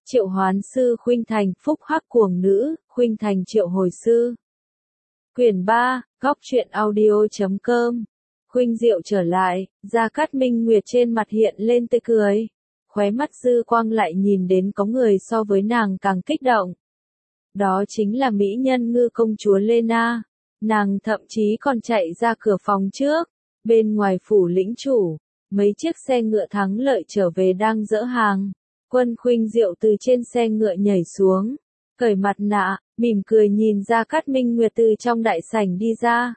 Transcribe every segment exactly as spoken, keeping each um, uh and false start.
Triệu hoán sư Khuynh Thành, phúc hắc cuồng nữ, Khuynh Thành triệu hồi sư. Quyển ba, góc truyện audio.com. Khuynh Diệu trở lại, Gia Cát Minh Nguyệt trên mặt hiện lên tươi cười. Khóe mắt dư quang lại nhìn đến có người so với nàng càng kích động. Đó chính là mỹ nhân ngư công chúa Lena. Nàng thậm chí còn chạy ra cửa phòng trước. Bên ngoài phủ lĩnh chủ, mấy chiếc xe ngựa thắng lợi trở về đang dỡ hàng. Quân Khuynh Diệu từ trên xe ngựa nhảy xuống, cởi mặt nạ, mỉm cười nhìn Gia Cát Minh Nguyệt từ trong đại sảnh đi ra.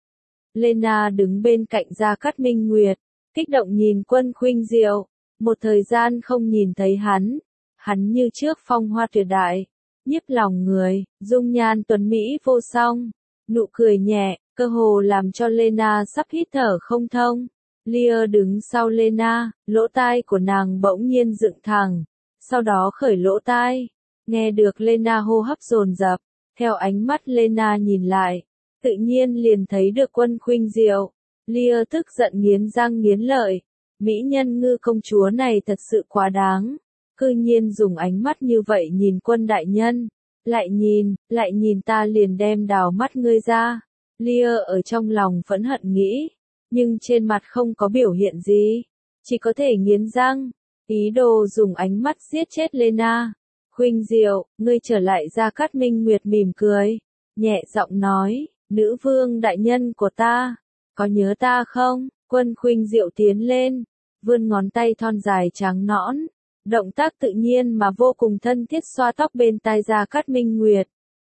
Lena đứng bên cạnh Gia Cát Minh Nguyệt, kích động nhìn Quân Khuynh Diệu. Một thời gian không nhìn thấy hắn, hắn như trước phong hoa tuyệt đại, nhiếp lòng người, dung nhan tuấn mỹ vô song, nụ cười nhẹ, cơ hồ làm cho Lena sắp hít thở không thông. Lia đứng sau Lena, lỗ tai của nàng bỗng nhiên dựng thẳng, sau đó khởi lỗ tai, nghe được Lena hô hấp dồn dập, theo ánh mắt Lena nhìn lại, tự nhiên liền thấy được Quân Khuynh Diệu. Lia tức giận nghiến răng nghiến lợi, mỹ nhân ngư công chúa này thật sự quá đáng, cư nhiên dùng ánh mắt như vậy nhìn Quân đại nhân, lại nhìn, lại nhìn ta liền đem đào mắt ngươi ra. Lia ở trong lòng phẫn hận nghĩ, nhưng trên mặt không có biểu hiện gì, chỉ có thể nghiến răng, ý đồ dùng ánh mắt giết chết Lena. Khuynh Diệu, ngươi trở lại. Gia Cát Minh Nguyệt mỉm cười, nhẹ giọng nói, nữ vương đại nhân của ta, có nhớ ta không? Quân Khuynh Diệu tiến lên, vươn ngón tay thon dài trắng nõn, động tác tự nhiên mà vô cùng thân thiết xoa tóc bên tai Gia Cát Minh Nguyệt.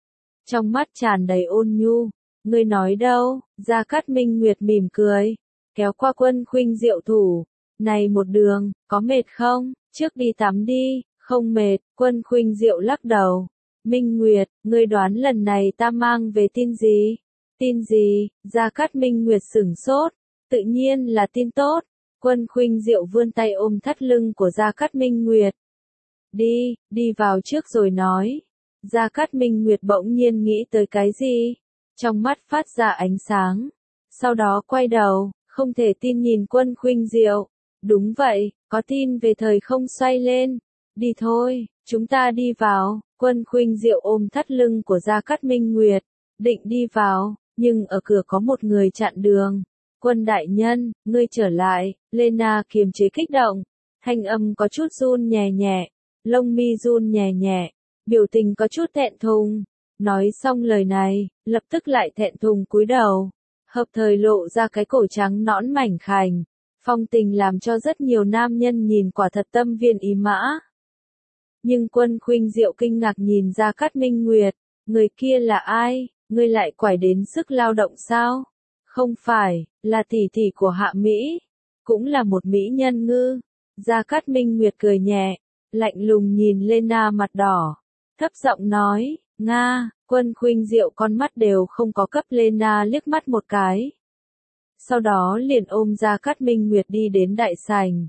Trong mắt tràn đầy ôn nhu, ngươi nói đâu? Gia Cát Minh Nguyệt mỉm cười, kéo qua Quân Khuynh Diệu thủ, này một đường, có mệt không? Trước đi tắm đi. Không mệt. Quân Khuynh Diệu lắc đầu. Minh Nguyệt, ngươi đoán lần này ta mang về tin gì? Tin gì? Gia Cát Minh Nguyệt sửng sốt, tự nhiên là tin tốt. Quân Khuynh Diệu vươn tay ôm thắt lưng của Gia Cát Minh Nguyệt. Đi, đi vào trước rồi nói. Gia Cát Minh Nguyệt bỗng nhiên nghĩ tới cái gì? Trong mắt phát ra ánh sáng. Sau đó quay đầu, không thể tin nhìn Quân Khuynh Diệu. Đúng vậy, có tin về thời không xoay lên. Đi thôi, chúng ta đi vào. Quân Khuynh Diệu ôm thắt lưng của Gia Cát Minh Nguyệt, định đi vào, nhưng ở cửa có một người chặn đường. Quân đại nhân, ngươi trở lại. Lena kiềm chế kích động, thanh âm có chút run nhẹ nhẹ, lông mi run nhẹ nhẹ, biểu tình có chút thẹn thùng. Nói xong lời này, lập tức lại thẹn thùng cúi đầu, hợp thời lộ ra cái cổ trắng nõn mảnh khảnh, phong tình làm cho rất nhiều nam nhân nhìn quả thật tâm viên ý mã. Nhưng Quân Khuynh Diệu kinh ngạc nhìn Gia Cát Minh Nguyệt, người kia là ai? Ngươi lại quải đến sức lao động sao? Không phải, là tỷ tỷ của Hạ Mỹ, cũng là một mỹ nhân ngư. Gia Cát Minh Nguyệt cười nhẹ, lạnh lùng nhìn Lena mặt đỏ, thấp giọng nói, Nga. Quân Khuynh Diệu con mắt đều không có cấp Lena liếc mắt một cái. Sau đó liền ôm Gia Cát Minh Nguyệt đi đến đại sảnh.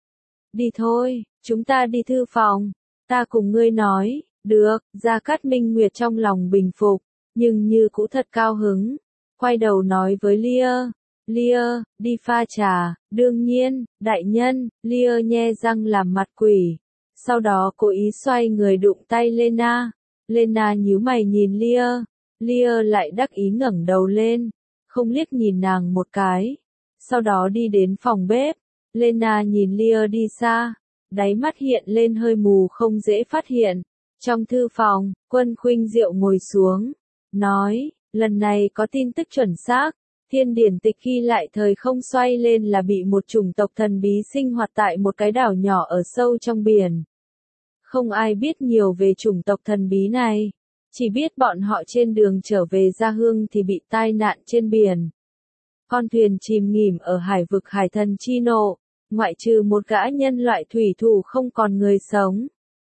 Đi thôi, chúng ta đi thư phòng, ta cùng ngươi nói. Được. Gia Cát Minh Nguyệt trong lòng bình phục, nhưng như cũ thật cao hứng, quay đầu nói với Lia, Lia, đi pha trà. Đương nhiên, đại nhân. Lia nhe răng làm mặt quỷ, sau đó cố ý xoay người đụng tay Lena. Lena nhíu mày nhìn Lia, Lia lại đắc ý ngẩng đầu lên, không liếc nhìn nàng một cái, sau đó đi đến phòng bếp. Lena nhìn Lia đi xa, đáy mắt hiện lên hơi mù không dễ phát hiện. Trong thư phòng, Quân Khuynh Diệu ngồi xuống, nói, lần này có tin tức chuẩn xác, thiên điển tịch ghi lại thời không xoay lên là bị một chủng tộc thần bí sinh hoạt tại một cái đảo nhỏ ở sâu trong biển. Không ai biết nhiều về chủng tộc thần bí này, chỉ biết bọn họ trên đường trở về gia hương thì bị tai nạn trên biển. Con thuyền chìm nghỉm ở hải vực hải thần chi nộ, ngoại trừ một gã nhân loại thủy thủ không còn người sống.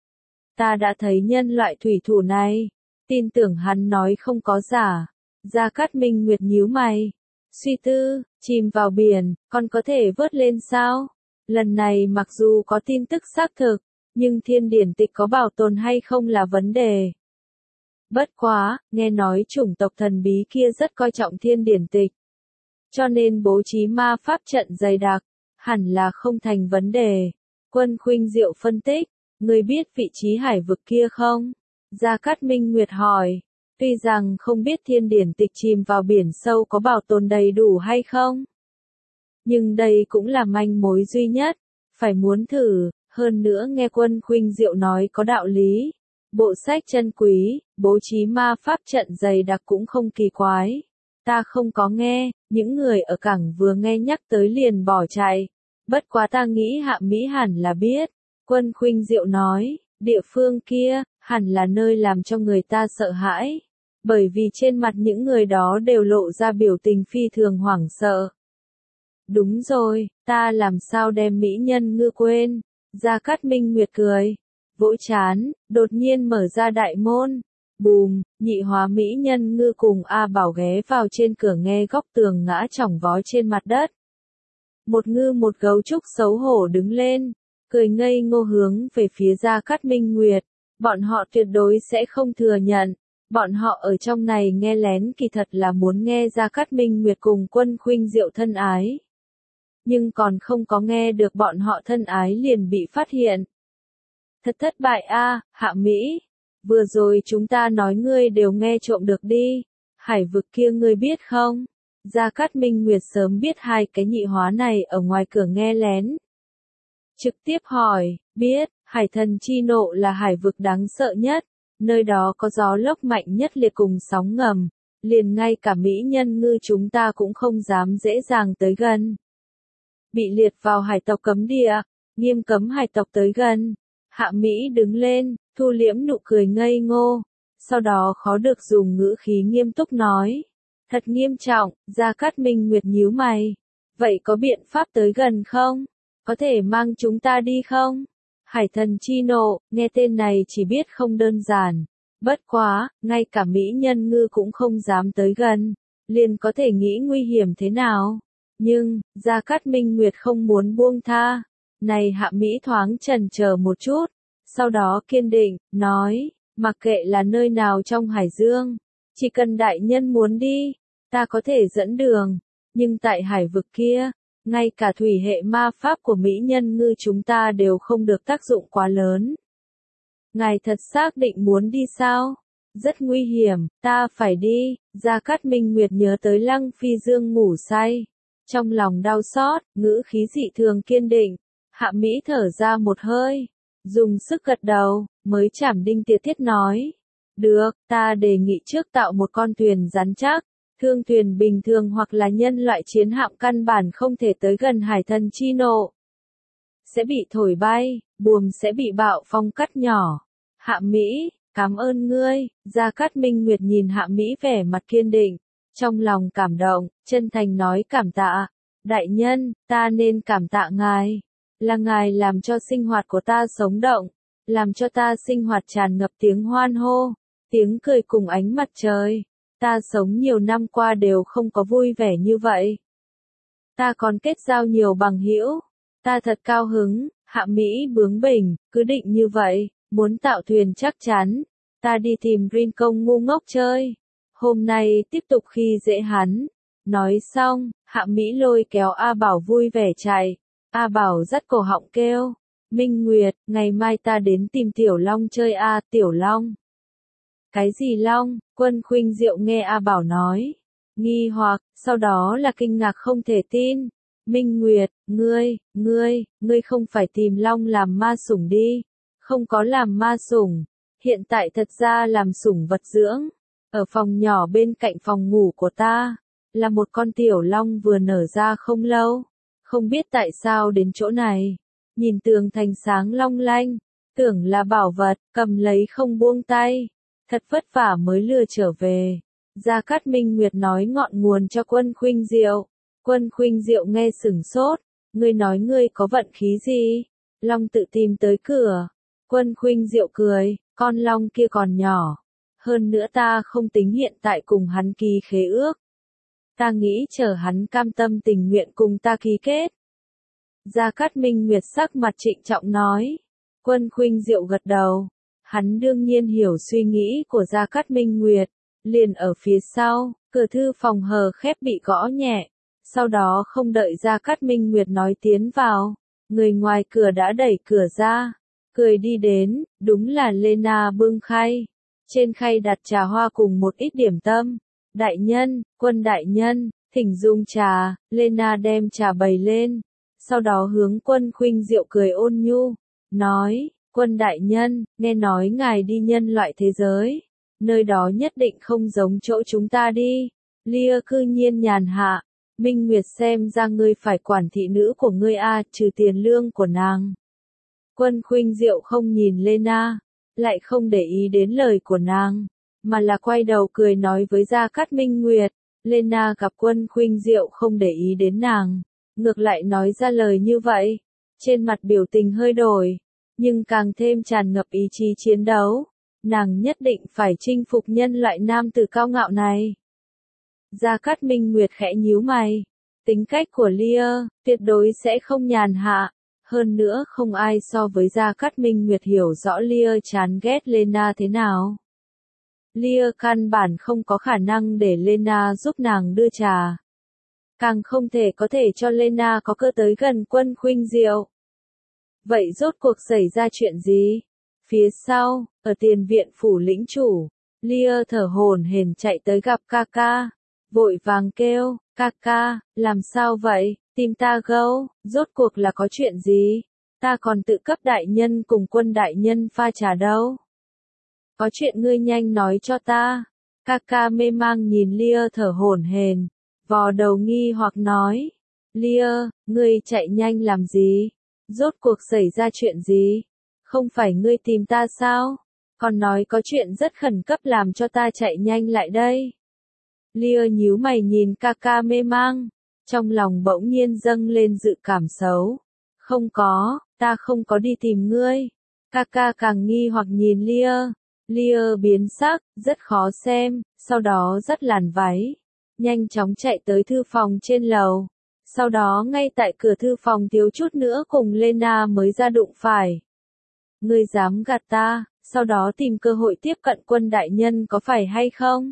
Ta đã thấy nhân loại thủy thủ này, tin tưởng hắn nói không có giả. Gia Cát Minh Nguyệt nhíu mày, suy tư, chìm vào biển, còn có thể vớt lên sao? Lần này mặc dù có tin tức xác thực, nhưng thiên điển tịch có bảo tồn hay không là vấn đề. Bất quá, nghe nói chủng tộc thần bí kia rất coi trọng thiên điển tịch, cho nên bố trí ma pháp trận dày đặc, hẳn là không thành vấn đề. Quân Khuynh Diệu phân tích, Ngươi biết vị trí hải vực kia không? Gia Cát Minh Nguyệt hỏi. Tuy rằng không biết thiên điển tịch chìm vào biển sâu có bảo tồn đầy đủ hay không, nhưng đây cũng là manh mối duy nhất, phải muốn thử, hơn nữa nghe Quân Khuynh Diệu nói có đạo lý. Bộ sách chân quý, bố trí ma pháp trận dày đặc cũng không kỳ quái. Ta không có nghe, những người ở cảng vừa nghe nhắc tới liền bỏ chạy. Bất quá ta nghĩ Hạ Mỹ hẳn là biết. Quân Khuynh Diệu nói, địa phương kia, hẳn là nơi làm cho người ta sợ hãi. Bởi vì trên mặt những người đó đều lộ ra biểu tình phi thường hoảng sợ. Đúng rồi, ta làm sao đem mỹ nhân ngư quên. Gia Cát Minh Nguyệt cười, vỗ chán, đột nhiên mở ra đại môn. Bùm, nhị hóa mỹ nhân ngư cùng A Bảo ghé vào trên cửa nghe góc tường ngã chỏng vó trên mặt đất. Một ngư một gấu trúc xấu hổ đứng lên, cười ngây ngô hướng về phía Gia Cát Minh Nguyệt. Bọn họ tuyệt đối sẽ không thừa nhận. Bọn họ ở trong này nghe lén kỳ thật là muốn nghe Gia Cát Minh Nguyệt cùng Quân Khuynh Diệu thân ái. Nhưng còn không có nghe được bọn họ thân ái liền bị phát hiện. Thật thất bại a, Hạ Mỹ. Vừa rồi chúng ta nói ngươi đều nghe trộm được đi. Hải vực kia ngươi biết không? Gia Cát Minh Nguyệt sớm biết hai cái nhị hóa này ở ngoài cửa nghe lén. Trực tiếp hỏi, biết, hải thần chi nộ là hải vực đáng sợ nhất. Nơi đó có gió lốc mạnh nhất liệt cùng sóng ngầm. Liền ngay cả mỹ nhân ngư chúng ta cũng không dám dễ dàng tới gần. Bị liệt vào hải tộc cấm địa, nghiêm cấm hải tộc tới gần. Hạ Mỹ đứng lên, thu liễm nụ cười ngây ngô, sau đó khó được dùng ngữ khí nghiêm túc nói. Thật nghiêm trọng, Gia Cát Minh Nguyệt nhíu mày. Vậy có biện pháp tới gần không? Có thể mang chúng ta đi không? Hải thần chi nộ, nghe tên này chỉ biết không đơn giản. Bất quá, ngay cả mỹ nhân ngư cũng không dám tới gần, liền có thể nghĩ nguy hiểm thế nào. Nhưng, Gia Cát Minh Nguyệt không muốn buông tha. Này Hạ Mỹ thoáng chần chờ một chút, sau đó kiên định, nói, mặc kệ là nơi nào trong hải dương, chỉ cần đại nhân muốn đi, ta có thể dẫn đường, nhưng tại hải vực kia, ngay cả thủy hệ ma pháp của mỹ nhân ngư chúng ta đều không được tác dụng quá lớn. Ngài thật xác định muốn đi sao? Rất nguy hiểm, ta phải đi. Gia Cát Minh Nguyệt nhớ tới Lăng Phi Dương ngủ say. Trong lòng đau xót, ngữ khí dị thường kiên định. Hạ Mỹ thở ra một hơi, dùng sức gật đầu, mới chảm đinh tiệt thiết nói. Được, ta đề nghị trước tạo một con thuyền rắn chắc. Thương thuyền bình thường hoặc là nhân loại chiến hạm căn bản không thể tới gần hải thần chi nộ. Sẽ bị thổi bay, buồm sẽ bị bạo phong cắt nhỏ. Hạ Mỹ, cảm ơn ngươi. Gia Cát Minh Nguyệt nhìn Hạ Mỹ vẻ mặt kiên định, trong lòng cảm động, chân thành nói cảm tạ. Đại nhân, ta nên cảm tạ ngài. Là ngài làm cho sinh hoạt của ta sống động, làm cho ta sinh hoạt tràn ngập tiếng hoan hô, tiếng cười cùng ánh mặt trời. Ta sống nhiều năm qua đều không có vui vẻ như vậy. Ta còn kết giao nhiều bằng hữu. Ta thật cao hứng. Hạ Mỹ bướng bỉnh, cứ định như vậy, muốn tạo thuyền chắc chắn. Ta đi tìm Rincon ngu ngốc chơi. Hôm nay tiếp tục khi dễ hắn. Nói xong, Hạ Mỹ lôi kéo A Bảo vui vẻ chạy. A Bảo dắt cổ họng kêu. Minh Nguyệt, ngày mai ta đến tìm Tiểu Long chơi a, Tiểu Long. Cái gì Long? Quân Khuynh Diệu nghe A Bảo nói. Nghi hoặc, sau đó là kinh ngạc không thể tin. Minh Nguyệt, ngươi, ngươi, ngươi không phải tìm Long làm ma sủng đi. Không có làm ma sủng. Hiện tại thật ra làm sủng vật dưỡng. Ở phòng nhỏ bên cạnh phòng ngủ của ta. Là một con Tiểu Long vừa nở ra không lâu. Không biết tại sao đến chỗ này. Nhìn tường thành sáng long lanh. Tưởng là bảo vật, cầm lấy không buông tay. Thật vất vả mới lừa trở về. Gia Cát Minh Nguyệt nói ngọn nguồn cho Quân Khuynh Diệu. Quân Khuynh Diệu nghe sửng sốt. Ngươi nói ngươi có vận khí gì? Long tự tìm tới cửa. Quân Khuynh Diệu cười. Con Long kia còn nhỏ. Hơn nữa ta không tính hiện tại cùng hắn ký khế ước. Ta nghĩ chờ hắn cam tâm tình nguyện cùng ta ký kết. Gia Cát Minh Nguyệt sắc mặt trịnh trọng nói. Quân Khuynh Diệu gật đầu. Hắn đương nhiên hiểu suy nghĩ của Gia Cát Minh Nguyệt. Liền ở phía sau, cửa thư phòng hờ khép bị gõ nhẹ. Sau đó không đợi Gia Cát Minh Nguyệt nói tiến vào. Người ngoài cửa đã đẩy cửa ra. cười đi đến, đúng là Lena bưng khay. Trên khay đặt trà hoa cùng một ít điểm tâm. Đại nhân, Quân đại nhân, thỉnh dùng trà. Lena đem trà bày lên. Sau đó hướng Quân Khuynh Diệu cười ôn nhu. Nói, Quân đại nhân, nghe nói ngài đi nhân loại thế giới. Nơi đó nhất định không giống chỗ chúng ta đi. Lia cư nhiên nhàn hạ. Minh Nguyệt xem ra ngươi phải quản thị nữ của ngươi a, trừ tiền lương của nàng. Quân Khuynh Diệu không nhìn Lena, lại không để ý đến lời của nàng, mà là quay đầu cười nói với Gia Cát Minh Nguyệt. Lena gặp Quân Khuynh Diệu không để ý đến nàng, ngược lại nói ra lời như vậy, trên mặt biểu tình hơi đổi, nhưng càng thêm tràn ngập ý chí chiến đấu. Nàng nhất định phải chinh phục nhân loại nam tử cao ngạo này. Gia Cát Minh Nguyệt khẽ nhíu mày, tính cách của Lia tuyệt đối sẽ không nhàn hạ. Hơn nữa không ai so với Gia Cát Minh Nguyệt hiểu rõ Lia chán ghét Lena thế nào. Lia căn bản không có khả năng để Lena giúp nàng đưa trà. Càng không thể có thể cho Lena có cơ tới gần Quân Khuynh Diệu. Vậy rốt cuộc xảy ra chuyện gì? Phía sau, ở tiền viện phủ lĩnh chủ, Lia thở hổn hển chạy tới gặp Kaka, vội vàng kêu, Kaka, làm sao vậy? Tìm ta gâu, rốt cuộc là có chuyện gì? Ta còn tự cấp đại nhân cùng Quân đại nhân pha trà đâu. Có chuyện ngươi nhanh nói cho ta. Kaka mê mang nhìn Lia thở hổn hển, vò đầu nghi hoặc nói. Lia, ngươi chạy nhanh làm gì? Rốt cuộc xảy ra chuyện gì? Không phải ngươi tìm ta sao? Còn nói có chuyện rất khẩn cấp làm cho ta chạy nhanh lại đây. Lia nhíu mày nhìn Kaka mê mang. Trong lòng bỗng nhiên dâng lên dự cảm xấu. Không có, ta không có đi tìm ngươi. Kaka càng nghi hoặc nhìn Lia. Lia biến sắc, rất khó xem, sau đó dắt làn váy. Nhanh chóng chạy tới thư phòng trên lầu. Sau đó ngay tại cửa thư phòng thiếu chút nữa cùng Lena mới ra đụng phải. Ngươi dám gạt ta, sau đó tìm cơ hội tiếp cận Quân đại nhân có phải hay không?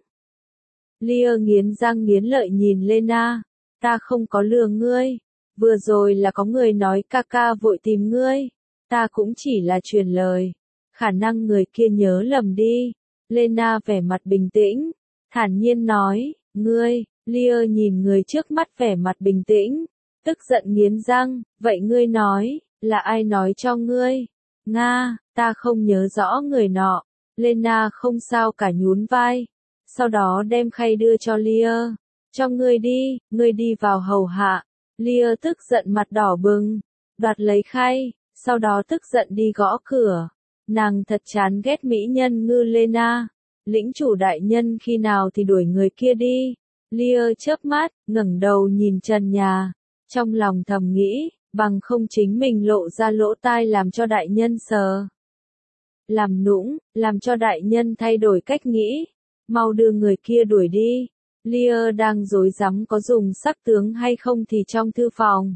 Lia nghiến răng nghiến lợi nhìn Lena. Ta không có lừa ngươi. Vừa rồi là có người nói Kaka vội tìm ngươi. Ta cũng chỉ là truyền lời. Khả năng người kia nhớ lầm đi. Lena vẻ mặt bình tĩnh, thản nhiên nói, ngươi. Lia nhìn người trước mắt vẻ mặt bình tĩnh, tức giận nghiến răng, vậy ngươi nói, là ai nói cho ngươi? Nga, ta không nhớ rõ người nọ. Lena không sao cả nhún vai. Sau đó đem khay đưa cho Lia. Cho ngươi đi, ngươi đi vào hầu hạ. Lia tức giận mặt đỏ bừng, đoạt lấy khay, sau đó tức giận đi gõ cửa. Nàng thật chán ghét mỹ nhân ngư Lena. Lĩnh chủ đại nhân khi nào thì đuổi người kia đi. Lia chớp mắt, ngẩng đầu nhìn trần nhà. Trong lòng thầm nghĩ, bằng không chính mình lộ ra lỗ tai làm cho đại nhân sờ. Làm nũng, làm cho đại nhân thay đổi cách nghĩ. Mau đưa người kia đuổi đi. Lia đang rối rắm có dùng sắc tướng hay không thì trong thư phòng.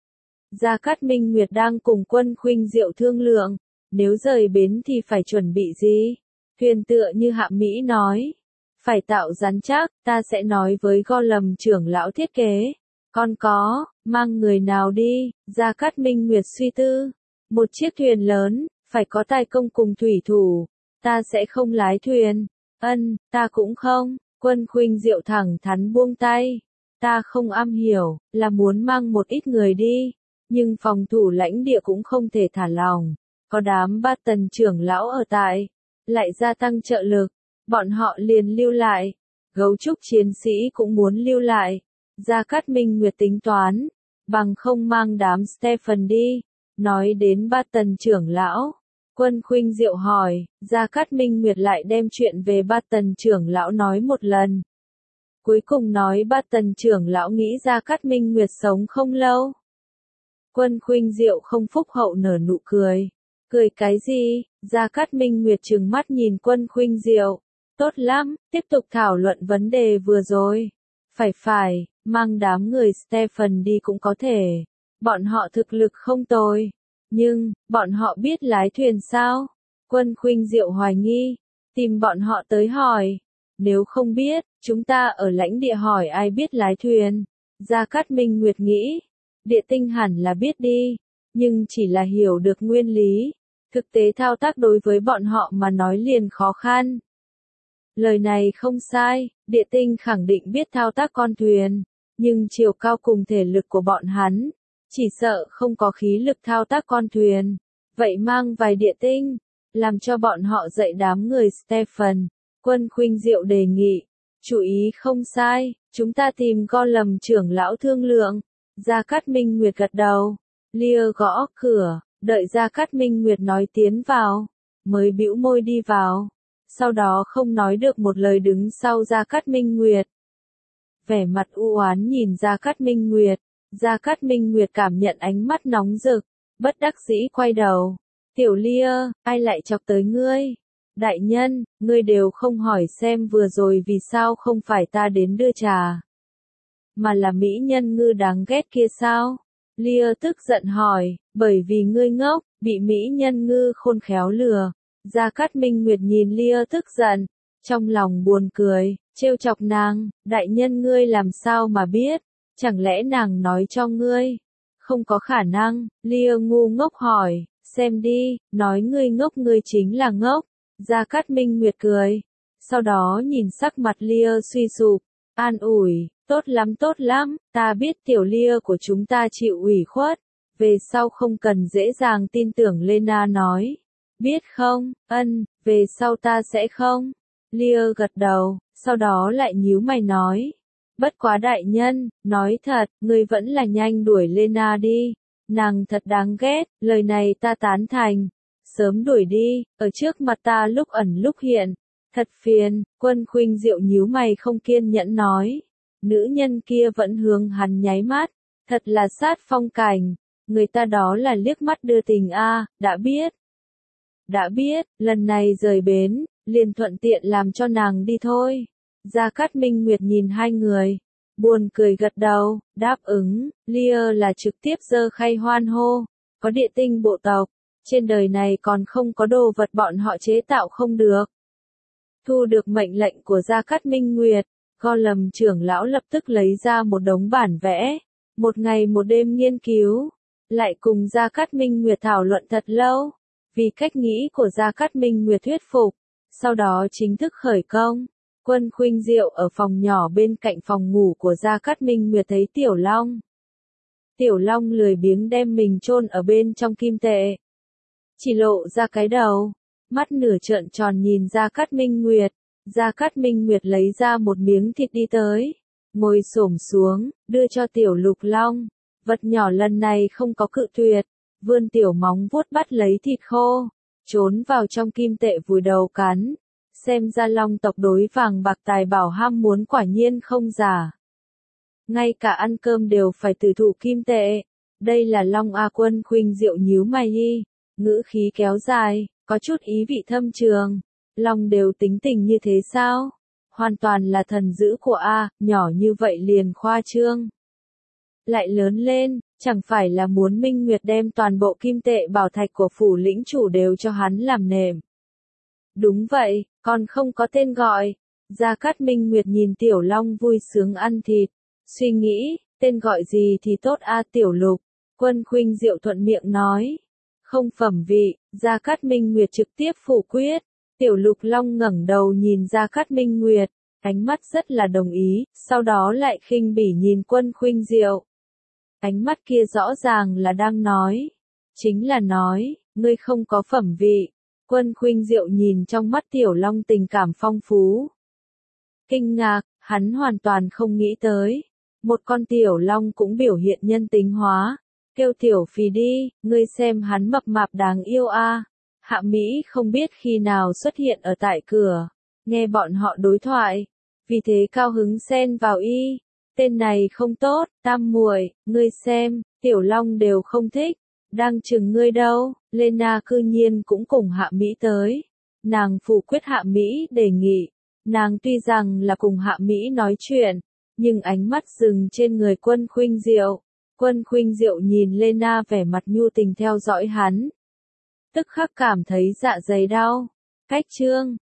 Gia Cát Minh Nguyệt đang cùng Quân Khuynh Diệu thương lượng. Nếu rời bến thì phải chuẩn bị gì? Thuyền tựa như Hạ Mỹ nói. Phải tạo rắn chắc, ta sẽ nói với Gollum trưởng lão thiết kế. Còn có, mang người nào đi? Gia Cát Minh Nguyệt suy tư. Một chiếc thuyền lớn, phải có tài công cùng thủy thủ. Ta sẽ không lái thuyền. Ân, ta cũng không. Quân Khuynh Diệu thẳng thắn buông tay. Ta không am hiểu, là muốn mang một ít người đi. Nhưng phòng thủ lãnh địa cũng không thể thả lỏng. Có đám ba tần trưởng lão ở tại. Lại gia tăng trợ lực. Bọn họ liền lưu lại. Gấu trúc chiến sĩ cũng muốn lưu lại. Gia Cát Minh Nguyệt tính toán. Bằng không mang đám Stephen đi. Nói đến ba tần trưởng lão. Quân Khuynh Diệu hỏi, Gia Cát Minh Nguyệt lại đem chuyện về ba tần trưởng lão nói một lần. Cuối cùng nói ba tần trưởng lão nghĩ Gia Cát Minh Nguyệt sống không lâu. Quân Khuynh Diệu không phúc hậu nở nụ cười. Cười cái gì? Gia Cát Minh Nguyệt trừng mắt nhìn Quân Khuynh Diệu. Tốt lắm, tiếp tục thảo luận vấn đề vừa rồi. Phải phải, mang đám người Stephen đi cũng có thể. Bọn họ thực lực không tồi. Nhưng, bọn họ biết lái thuyền sao? Quân Khuynh Diệu hoài nghi. Tìm bọn họ tới hỏi. Nếu không biết, chúng ta ở lãnh địa hỏi ai biết lái thuyền. Gia Cát Minh Nguyệt nghĩ. Địa tinh hẳn là biết đi. Nhưng chỉ là hiểu được nguyên lý. Thực tế thao tác đối với bọn họ mà nói liền khó khăn. Lời này không sai, địa tinh khẳng định biết thao tác con thuyền, nhưng chiều cao cùng thể lực của bọn hắn, chỉ sợ không có khí lực thao tác con thuyền. Vậy mang vài địa tinh, làm cho bọn họ dạy đám người Stephen. Quân Khuynh Diệu đề nghị, chủ ý không sai, chúng ta tìm Gollum trưởng lão thương lượng. Gia Cát Minh Nguyệt gật đầu, Lear gõ cửa, đợi Gia Cát Minh Nguyệt nói tiến vào, mới bĩu môi đi vào, sau đó không nói được một lời đứng sau Gia Cát Minh Nguyệt. Vẻ mặt u oán nhìn Gia Cát Minh Nguyệt, Gia Cát Minh Nguyệt cảm nhận ánh mắt nóng rực, bất đắc dĩ quay đầu, tiểu Lear, ai lại chọc tới ngươi? Đại nhân, ngươi đều không hỏi xem vừa rồi vì sao không phải ta đến đưa trà, mà là mỹ nhân ngư đáng ghét kia sao? Lear tức giận hỏi, bởi vì ngươi ngốc, bị mỹ nhân ngư khôn khéo lừa. Gia Cát Minh Nguyệt nhìn Lear tức giận, trong lòng buồn cười, trêu chọc nàng, đại nhân ngươi làm sao mà biết, chẳng lẽ nàng nói cho ngươi? Không có khả năng, Lear ngu ngốc hỏi, xem đi, nói ngươi ngốc ngươi chính là ngốc. Gia Cát Minh Nguyệt cười, sau đó nhìn sắc mặt Lear suy sụp, an ủi, tốt lắm tốt lắm, ta biết tiểu Lear của chúng ta chịu ủy khuất, về sau không cần dễ dàng tin tưởng Lena nói. Biết không, ân, về sau ta sẽ không. Lear gật đầu, sau đó lại nhíu mày nói. Bất quá đại nhân, nói thật, ngươi vẫn là nhanh đuổi Lena đi. Nàng thật đáng ghét, lời này ta tán thành. Sớm đuổi đi, ở trước mặt ta lúc ẩn lúc hiện. Thật phiền, Quân Khuynh Diệu nhíu mày không kiên nhẫn nói. Nữ nhân kia vẫn hướng hắn nháy mắt. Thật là sát phong cảnh. Người ta đó là liếc mắt đưa tình a, đã biết. Đã biết, lần này rời bến, liền thuận tiện làm cho nàng đi thôi. Gia Cát Minh Nguyệt nhìn hai người, buồn cười gật đầu, đáp ứng, Lear là trực tiếp giơ khay hoan hô, có địa tinh bộ tộc, trên đời này còn không có đồ vật bọn họ chế tạo không được. Thu được mệnh lệnh của Gia Cát Minh Nguyệt, Gollum trưởng lão lập tức lấy ra một đống bản vẽ, một ngày một đêm nghiên cứu, lại cùng Gia Cát Minh Nguyệt thảo luận thật lâu, vì cách nghĩ của Gia Cát Minh Nguyệt thuyết phục, sau đó chính thức khởi công. Quân Khuynh Diệu ở phòng nhỏ bên cạnh phòng ngủ của Gia Cát Minh Nguyệt thấy Tiểu Long. Tiểu Long lười biếng đem mình chôn ở bên trong kim tệ, chỉ lộ ra cái đầu, mắt nửa trợn tròn nhìn Gia Cát Minh Nguyệt. Gia Cát Minh Nguyệt lấy ra một miếng thịt đi tới, ngồi xổm xuống, đưa cho Tiểu Lục Long. Vật nhỏ lần này không có cự tuyệt, vươn tiểu móng vuốt bắt lấy thịt khô, trốn vào trong kim tệ vùi đầu cắn. Xem ra Long tộc đối vàng bạc tài bảo ham muốn quả nhiên không giả. Ngay cả ăn cơm đều phải từ thụ kim tệ. Đây là Long A. Quân Khuynh Diệu nhíu mày đi, ngữ khí kéo dài, có chút ý vị thâm trường. Long đều tính tình như thế sao? Hoàn toàn là thần dữ của A, nhỏ như vậy liền khoa trương. Lại lớn lên, chẳng phải là muốn Minh Nguyệt đem toàn bộ kim tệ bảo thạch của phủ lĩnh chủ đều cho hắn làm nệm. Đúng vậy, còn không có tên gọi. Gia Cát Minh Nguyệt nhìn Tiểu Long vui sướng ăn thịt, suy nghĩ, tên gọi gì thì tốt a Tiểu Lục. Quân Khuynh Diệu thuận miệng nói. Không phẩm vị, Gia Cát Minh Nguyệt trực tiếp phủ quyết. Tiểu Lục Long ngẩng đầu nhìn Gia Cát Minh Nguyệt, ánh mắt rất là đồng ý, sau đó lại khinh bỉ nhìn Quân Khuynh Diệu. Ánh mắt kia rõ ràng là đang nói, chính là nói, ngươi không có phẩm vị. Quân Khuynh Diệu nhìn trong mắt Tiểu Long tình cảm phong phú. Kinh ngạc, hắn hoàn toàn không nghĩ tới. Một con Tiểu Long cũng biểu hiện nhân tính hóa. Kêu Tiểu Phì đi, ngươi xem hắn mập mạp đáng yêu a. Hạ Mỹ không biết khi nào xuất hiện ở tại cửa, nghe bọn họ đối thoại, vì thế cao hứng xen vào y. Tên này không tốt, tam muội, ngươi xem, Tiểu Long đều không thích, đang chừng ngươi đâu. Lena cư nhiên cũng cùng Hạ Mỹ tới. Nàng phủ quyết Hạ Mỹ đề nghị. Nàng tuy rằng là cùng Hạ Mỹ nói chuyện, nhưng ánh mắt dừng trên người Quân Khuynh Diệu. Quân Khuynh Diệu nhìn Lena vẻ mặt nhu tình theo dõi hắn. Tức khắc cảm thấy dạ dày đau. Cách chương